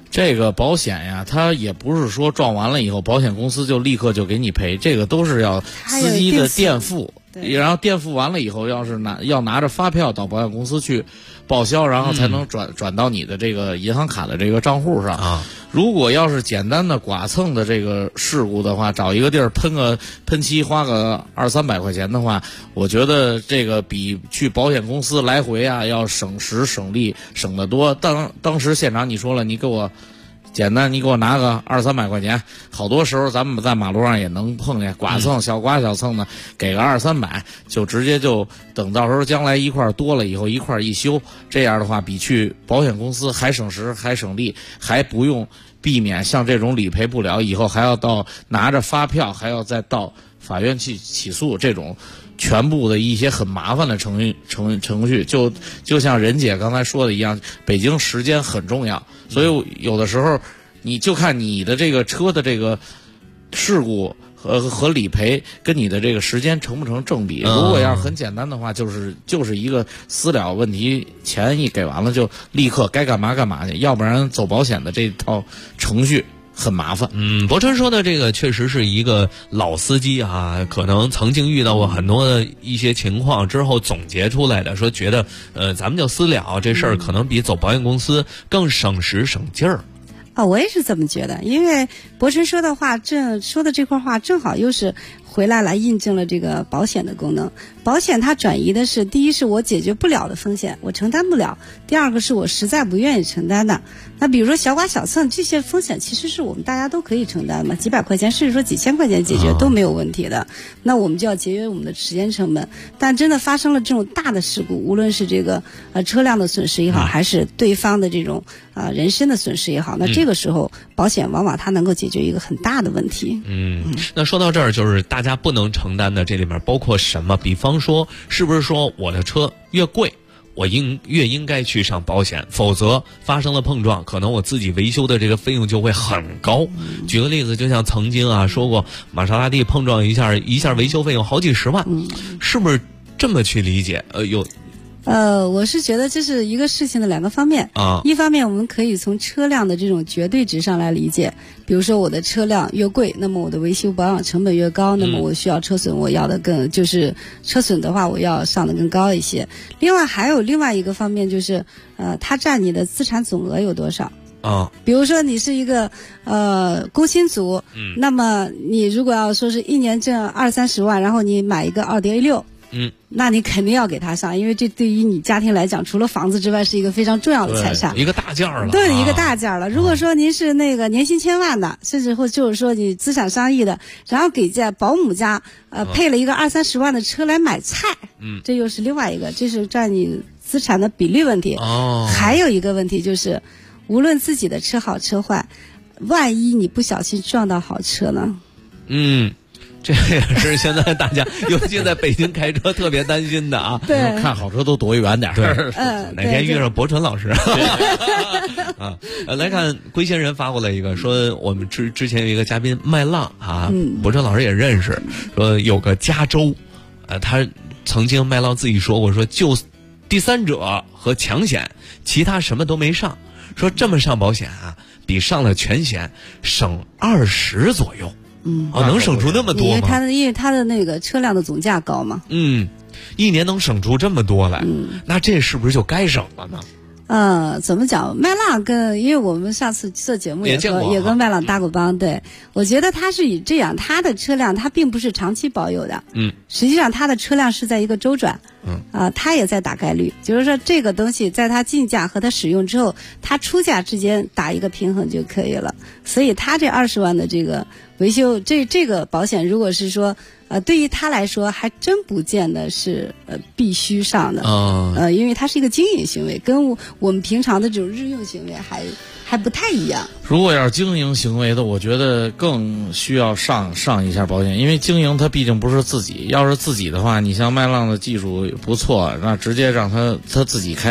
这个保险呀，它也不是说撞完了以后，保险公司就立刻就给你赔，这个都是要司机的垫付，然后垫付完了以后，要拿着发票到保险公司去报销，然后才能转到你的这个银行卡的这个账户上啊。如果要是简单的剐蹭的这个事故的话，找一个地儿喷漆花个200-300块钱的话，我觉得这个比去保险公司来回啊要省时省力省得多。当时现场你说了，你给我拿个200-300块钱，好多时候咱们在马路上也能碰见剐蹭小剐小蹭的，给个200-300就直接就等到时候将来一块多了以后一块一修，这样的话比去保险公司还省时还省力，还不用避免像这种理赔不了以后还要到拿着发票还要再到法院去起诉，这种全部的一些很麻烦的程序，就像任姐刚才说的一样，北京时间很重要，所以有的时候你就看你的这个车的这个事故和理赔跟你的这个时间成不成正比。如果要是很简单的话，就是一个私了问题，钱一给完了就立刻该干嘛干嘛去，要不然走保险的这套程序很麻烦。 博春说的这个确实是一个老司机啊，可能曾经遇到过很多的一些情况之后总结出来的，说觉得咱们就私了这事儿可能比走保险公司更省时省劲儿。 我也是这么觉得，因为博春说的话，说的这块话正好又是回来印证了这个保险的功能。保险它转移的是，第一是我解决不了的风险，我承担不了；第二个是我实在不愿意承担的。那比如说小剐小蹭这些风险，其实是我们大家都可以承担嘛，几百块钱甚至说几千块钱解决都没有问题的。那我们就要节约我们的时间成本。但真的发生了这种大的事故，无论是这个车辆的损失也好，还是对方的这种人身的损失也好，那这个时候保险往往它能够解决一个很大的问题。 那说到这儿，就是大家不能承担的这里面包括什么？比方说，是不是说我的车越贵，我越应该去上保险，否则发生了碰撞，可能我自己维修的这个费用就会很高。举个例子，就像曾经说过，玛莎拉蒂碰撞一下维修费用好几十万，是不是这么去理解？ 我是觉得这是一个事情的两个方面啊。一方面我们可以从车辆的这种绝对值上来理解，比如说我的车辆越贵，那么我的维修保养成本越高，那么我需要车损，我要的就是车损的话我要上的更高一些。另外还有另外一个方面就是，它占你的资产总额有多少。比如说你是一个工薪族，那么你如果要说是一年挣20-30万，然后你买一个奥迪A6。那你肯定要给他上，因为这对于你家庭来讲，除了房子之外是一个非常重要的财产， 一个大件了。 对，一个大件了。如果说您是那个年薪1000万的，甚至或就是说你资产上亿的，然后给保姆家配了一个20-30万的车来买菜，这又是另外一个，这是占你资产的比例问题。还有一个问题就是，无论自己的车好车坏，万一你不小心撞到好车呢？ 这也是现在大家，尤其在北京开车特别担心的啊。 对， 看好车都躲远点。 对，哪天遇上博纯老师来看龟仙人发过来一个，说我们之前有一个嘉宾麦浪啊，博纯老师也认识，说有个加州，他曾经麦浪自己说过，说就第三者和强险，其他什么都没上，说这么上保险啊，比上了全险省20左右。能省出那么多吗？ 因为他的那个车辆的总价高嘛。 一年能省出这么多来，那这是不是就该省了呢？ 怎么讲？麦浪因为我们上次做节目也跟麦浪搭过帮，对，我觉得他是以这样，他的车辆他并不是长期保有的，实际上他的车辆是在一个周转，他也在打概率，就是说这个东西在他进价和他使用之后，他出价之间打一个平衡就可以了。所以他这20万的这个维修，这个保险如果是说对于他来说还真不见得是必须上的，因为它是一个经营行为，跟我们平常的这种日用行为还不太一样。 如果要是经营行为的，我觉得更需要上一下保险，因为经营它毕竟不是自己，要是自己的话，你像麦浪的技术不错，那直接让他自己开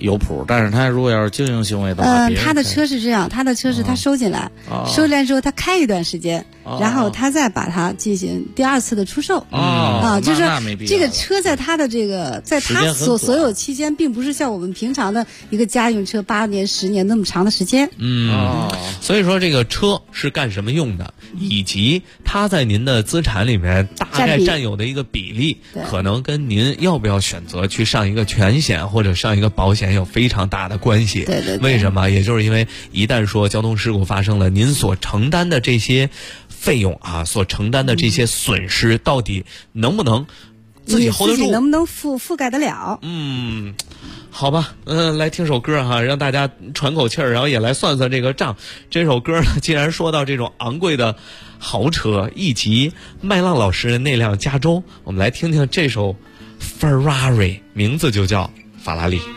有谱，但是他如果要是经营行为的话， 他的车是这样，他的车是他收进来，收进来之后他开一段时间，然后他再把它进行第2次的出售。就是这个车在他的这个在他所有期间，并不是像我们平常的一个家用车8年10年那么长的时间。 所以说这个车是干什么用的，以及它在您的资产里面大概占有的一个比例，可能跟您要不要选择去上一个全险或者上一个保险有非常大的关系。 对。 为什么？也就是因为一旦说交通事故发生了，您所承担的这些费用所承担的这些损失，到底能不能自己 hold 得住， 能不能覆盖得了？ 好吧，来听首歌哈，让大家喘口气儿，然后也来算算这个账。这首歌呢，既然说到这种昂贵的豪车，以及麦浪老师的那辆加州，我们来听听这首 Ferrari， 名字就叫法拉利。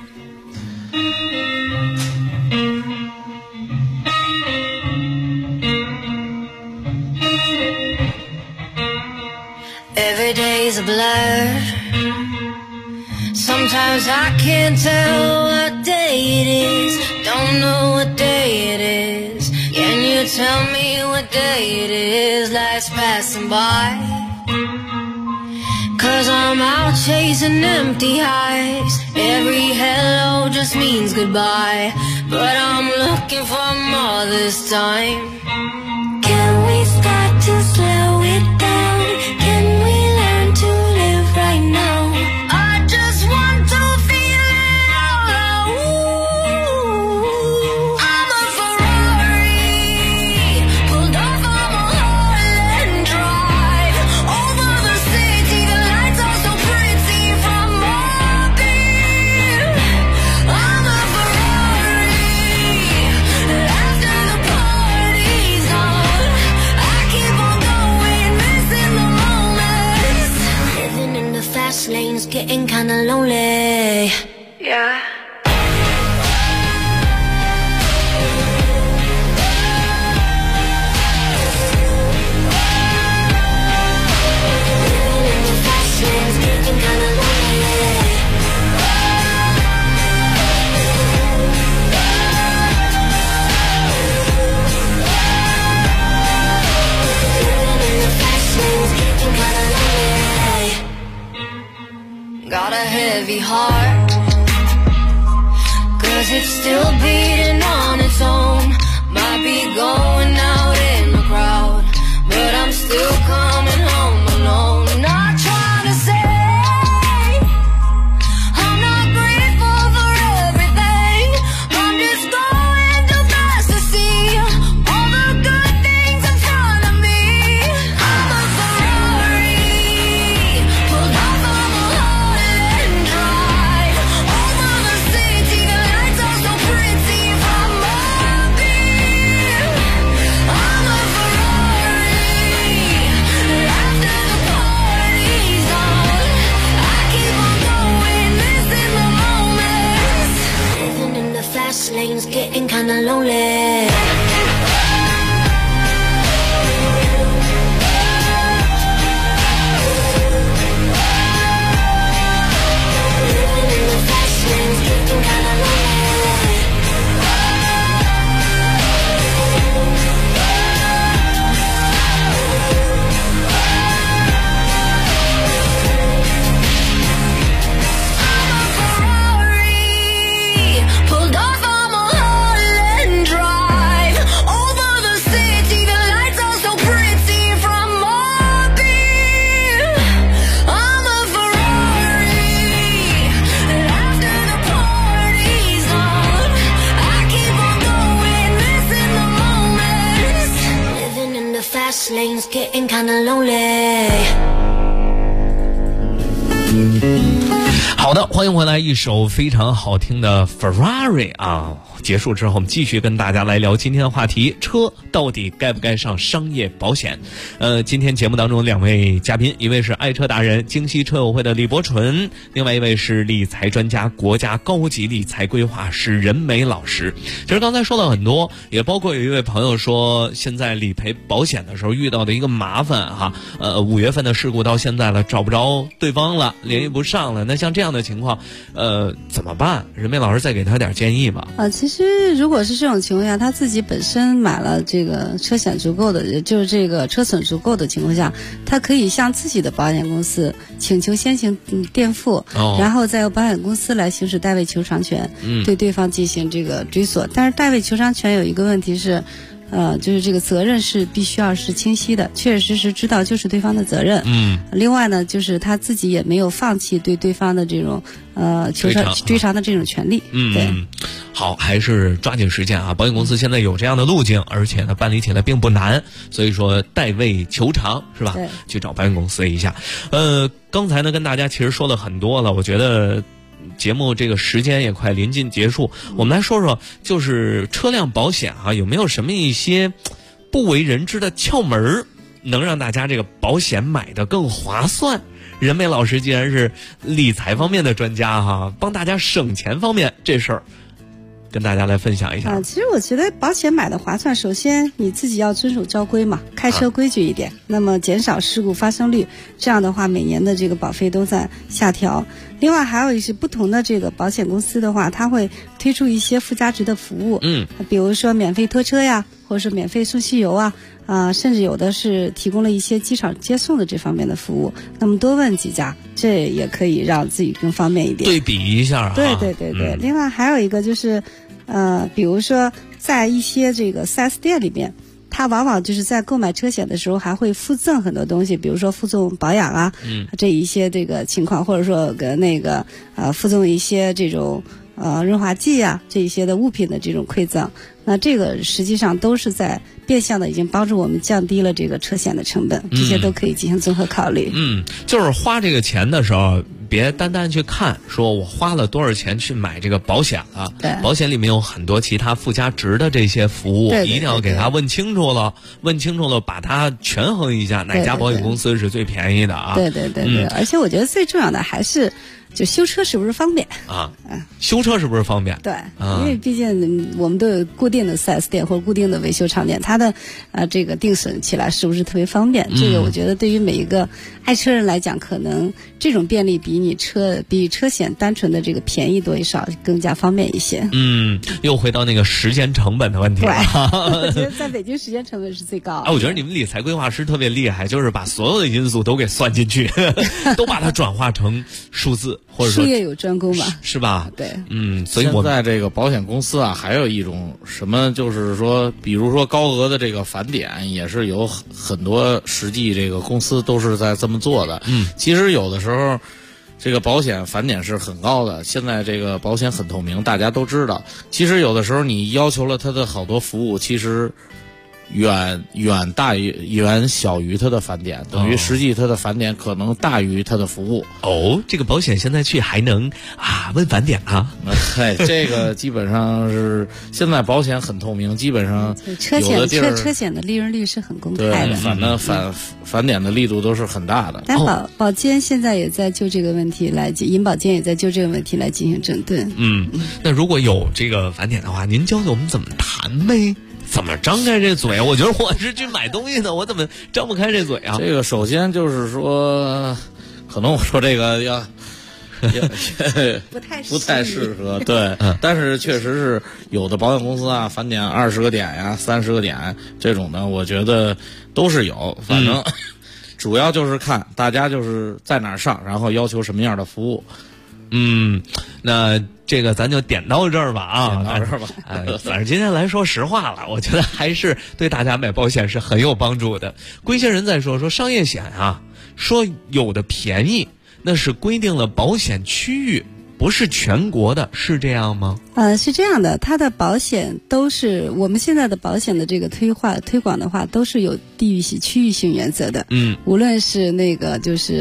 Every day's a blur. Sometimes I can't tell what day it is. Don't know what day it is. Can you tell me what day it is? Life's passing by. 'Cause I'm out chasing empty highs. Every hello just means goodbye. But I'm looking for more this time. Can we start to slow it down? Can we learn to live right now? I just want to feel it all out. I'm a Ferrari, pulled off on Mulholland Drive. Over the city, the lights are so pretty from up here. I'm a Ferrari, after the party's on, I keep on going, missing the moments. Living in the fast lane's getting kinda lonely. Yeah. Got a heavy heart, 'cause it's still beating on its own. Might be going out in the crowd, but I'm still coming home alone. Not trying to say I'm not grateful for everything. I'm just going too fast to see all the good things in front of me. I'm a Ferrari, pulled off on Mulholland Drive. Over the city, the lights are so pretty from up here. I'm a Ferrari, after the party's on, I keep on going, missing the moments. Living in the fast lane's getting kinda lonely. Pulled off on Mulholland Drive. Over the city, the lights are so pretty from up here. I'm a Ferrari, after the party's on, I keep on going, missing the moments. Living in the fast lane's getting kinda lonely. 好的，欢迎回来，一首非常好听的 Ferrari 啊， 结束之后我们继续跟大家来聊今天的话题，车到底该不该上商业保险。今天节目当中2位嘉宾，一位是爱车达人京西车友会的李伯纯，另外一位是理财专家国家高级理财规划师任梅老师。其实刚才说了很多，也包括有一位朋友说现在理赔保险的时候遇到的一个麻烦哈，5月份的事故到现在了，找不着对方了，联系不上了，那像这样的情况怎么办？任梅老师再给他点建议吧。 其实如果是这种情况下，他自己本身买了这个车险足够的，就是这个车损足够的情况下，他可以向自己的保险公司请求先行垫付，然后再由保险公司来行使代位求偿权，对对方进行这个追索。但是代位求偿权有一个问题是就是这个责任是必须要是清晰的，确实是知道就是对方的责任。另外呢，就是他自己也没有放弃对对方的这种追偿的这种权利。对。 好，还是抓紧时间啊！保险公司现在有这样的路径，而且呢办理起来并不难，所以说代位求偿是吧？ 对， 去找保险公司一下。刚才呢跟大家其实说了很多了，我觉得节目这个时间也快临近结束，我们来说说就是车辆保险啊，有没有什么一些不为人知的窍门能让大家这个保险买得更划算？任梅老师既然是理财方面的专家哈，帮大家省钱方面这事儿跟大家来分享一下。 其实我觉得保险买的划算，首先你自己要遵守交规嘛，开车规矩一点，那么减少事故发生率，这样的话每年的这个保费都在下调。另外还有一些不同的这个保险公司的话，它会推出一些附加值的服务，比如说免费拖车呀，或者是免费送汽油啊，甚至有的是提供了一些机场接送的这方面的服务。那么多问几家，这也可以让自己更方便一点。 对比一下对。另外还有一个就是，比如说在一些这个 4S 店里面，它往往就是在购买车险的时候还会附赠很多东西，比如说附赠保养啊，这一些这个情况，或者说跟那个附赠一些这种润滑剂啊这一些的物品的这种馈赠。那这个实际上都是在变相的已经帮助我们降低了这个车险的成本，这些都可以进行综合考虑。 就是花这个钱的时候，别单单去看说我花了多少钱去买这个保险了，保险里面有很多其他附加值的这些服务，一定要给他问清楚了，把它权衡一下，哪家保险公司是最便宜的啊？ 对。而且我觉得最重要的还是就修车是不是方便啊？修车是不是方便？ 对，因为毕竟我们都有固定的 4S 店或者固定的维修厂店，它的这个定损起来是不是特别方便？这个我觉得对于每一个爱车人来讲，可能这种便利比车险单纯的这个便宜多少更加方便一些。 又回到那个时间成本的问题了。 我觉得在北京时间成本是最高的。 我觉得你们理财规划师特别厉害，就是把所有的因素都给算进去，都把它转化成数字，或者说术业有专攻吧， 是吧？ 对， 所以我在这个保险公司啊，还有一种什么，就是说，比如说高额的这个返点，也是有很多实际这个公司都是在这么做的。其实有的时候，这个保险返点是很高的。现在这个保险很透明，大家都知道。其实有的时候你要求了它的好多服务，其实远小于它的返点，等于实际它的返点可能大于它的服务。 这个保险现在去还能问返点啊？ 这个基本上是现在保险很透明，基本上车险的利润率是很公开的， 反正返点的力度都是很大的。 但保监现在也在就这个问题来银保监也在就这个问题来进行整顿。 那如果有这个返点的话，您教教我们怎么谈呗？怎么张开这嘴啊？我觉得我是去买东西的，我怎么张不开这嘴啊？ 这个首先就是说，可能我说这个要不太适合，对。但是确实是有的保险公司啊，返点20个点呀、30个点这种的，我觉得都是有。反正主要就是看大家就是在哪儿上，然后要求什么样的服务。 那这个咱就点到这儿吧啊， 点到这儿吧。 反正今天来说实话了，我觉得还是对大家买保险是很有帮助的。归些人再说商业险啊，说有的便宜，那是规定了保险区域，不是全国的，是这样吗？ 是这样的，它的保险都是我们现在的保险的这个推广的话，都是有地域性、区域性原则的。无论是那个就是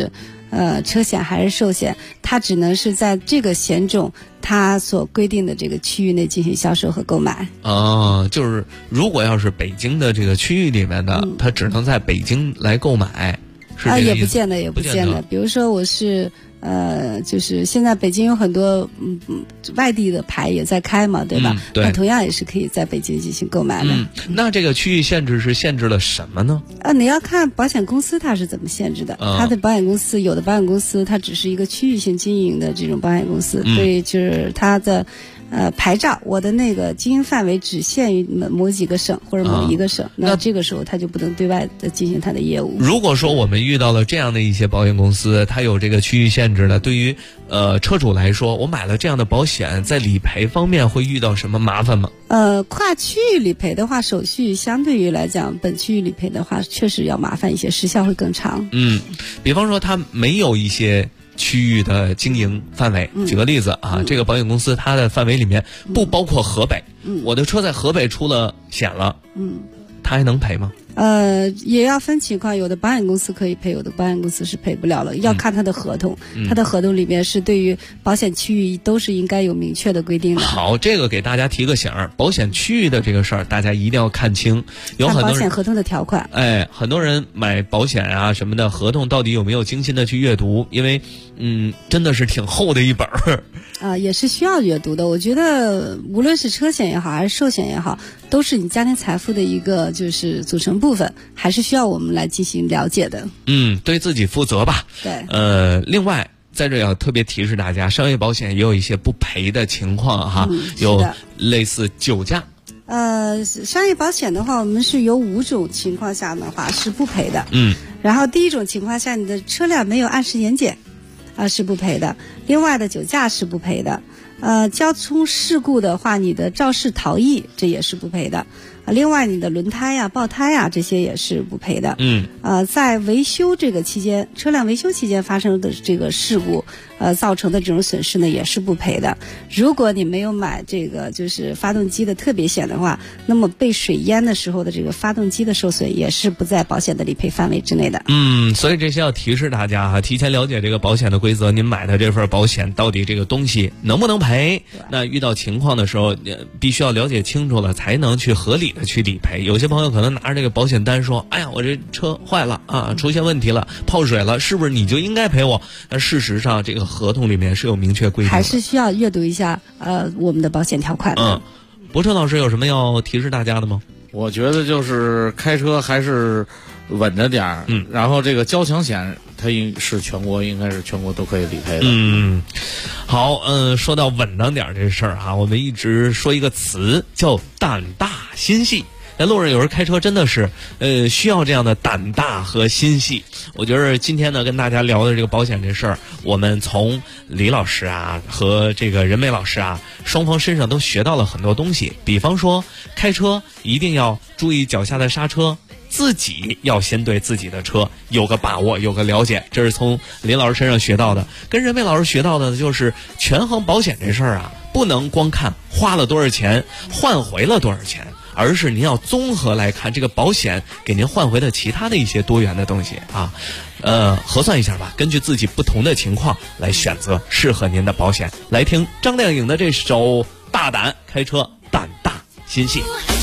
车险还是寿险，它只能是在这个险种它所规定的这个区域内进行销售和购买。 就是如果要是北京的这个区域里面的，它只能在北京来购买，是这个意思？ 也不见得，也不见得。比如说我是。就是现在北京有很多外地的牌也在开嘛，对吧？ 对， 那同样也是可以在北京进行购买的。 那这个区域限制是限制了什么呢？ 你要看保险公司它是怎么限制的。它的保险公司有的保险公司它只是一个区域性经营的这种保险公司，所以就是它的牌照，我的那个经营范围只限于某几个省或者某一个省，那这个时候它就不能对外的进行它的业务。 如果说我们遇到了这样的一些保险公司，它有这个区域限制的，对于车主来说，我买了这样的保险，在理赔方面会遇到什么麻烦吗？ 跨区域理赔的话，手续相对于来讲，本区域理赔的话，确实要麻烦一些，时效会更长。 比方说它没有一些区域的经营范围，举个例子啊，这个保险公司它的范围里面不包括河北，我的车在河北出了险了，它还能赔吗？ 也要分情况，有的保险公司可以赔，有的保险公司是赔不了了，要看它的合同，它的合同里面是对于保险区域都是应该有明确的规定的。 好，这个给大家提个醒儿，保险区域的这个事儿，大家一定要看清。有很多看保险合同的条款。 很多人买保险啊什么的，合同到底有没有精心的去阅读？因为真的是挺厚的一本儿。 也是需要阅读的。我觉得无论是车险也好，还是寿险也好，都是你家庭财富的一个就是组成部分，还是需要我们来进行了解的。 对自己负责吧。 对。 另外，在这要特别提示大家，商业保险也有一些不赔的情况哈，有类似酒驾。 商业保险的话，我们是有5种情况下的话是不赔的。然后第一种情况下，你的车辆没有按时年检。是不赔的。另外的酒驾是不赔的。交通事故的话，你的肇事逃逸这也是不赔的。另外你的轮胎呀、爆胎呀这些也是不赔的。在维修这个期间，车辆维修期间发生的这个事故，造成的这种损失呢也是不赔的。如果你没有买这个就是发动机的特别险的话，那么被水淹的时候的这个发动机的受损也是不在保险的理赔范围之内的。 所以这些要提示大家哈，提前了解这个保险的规则，您买的这份保险到底这个东西能不能赔？那遇到情况的时候，必须要了解清楚了，才能去合理的去理赔。有些朋友可能拿着这个保险单说，哎呀，我这车坏了啊，出现问题了，泡水了，是不是你就应该赔我？但事实上这个合同里面是有明确规定的， 还是需要阅读一下我们的保险条款的。 博车老师有什么要提示大家的吗？ 我觉得就是开车还是稳着点儿，然后这个交强险它应该是全国都可以理赔的。 好，说到稳当点这事儿哈，我们一直说一个词叫胆大心细。那路上有人开车真的是需要这样的胆大和心细。我觉得今天呢跟大家聊的这个保险这事儿，我们从李老师啊和这个任美老师啊双方身上都学到了很多东西。比方说开车一定要注意脚下的刹车，自己要先对自己的车有个把握，有个了解，这是从林老师身上学到的。跟任美老师学到的就是权衡保险这事儿啊，不能光看花了多少钱，换回了多少钱，而是您要综合来看这个保险给您换回的其他的一些多元的东西啊。核算一下吧，根据自己不同的情况来选择适合您的保险。来听张靓颖的这首《大胆开车，胆大心细》。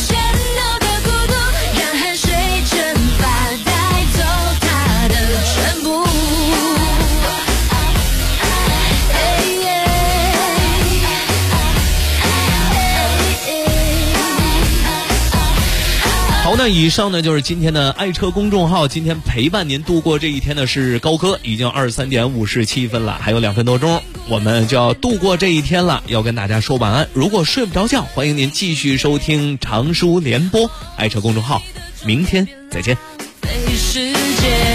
好，那以上呢就是今天的爱车公众号。今天陪伴您度过这一天的是高哥，已经23点57分了，还有2分多钟，我们就要度过这一天了，要跟大家说晚安。如果睡不着觉，欢迎您继续收听长舒联播爱车公众号，明天再见。 世界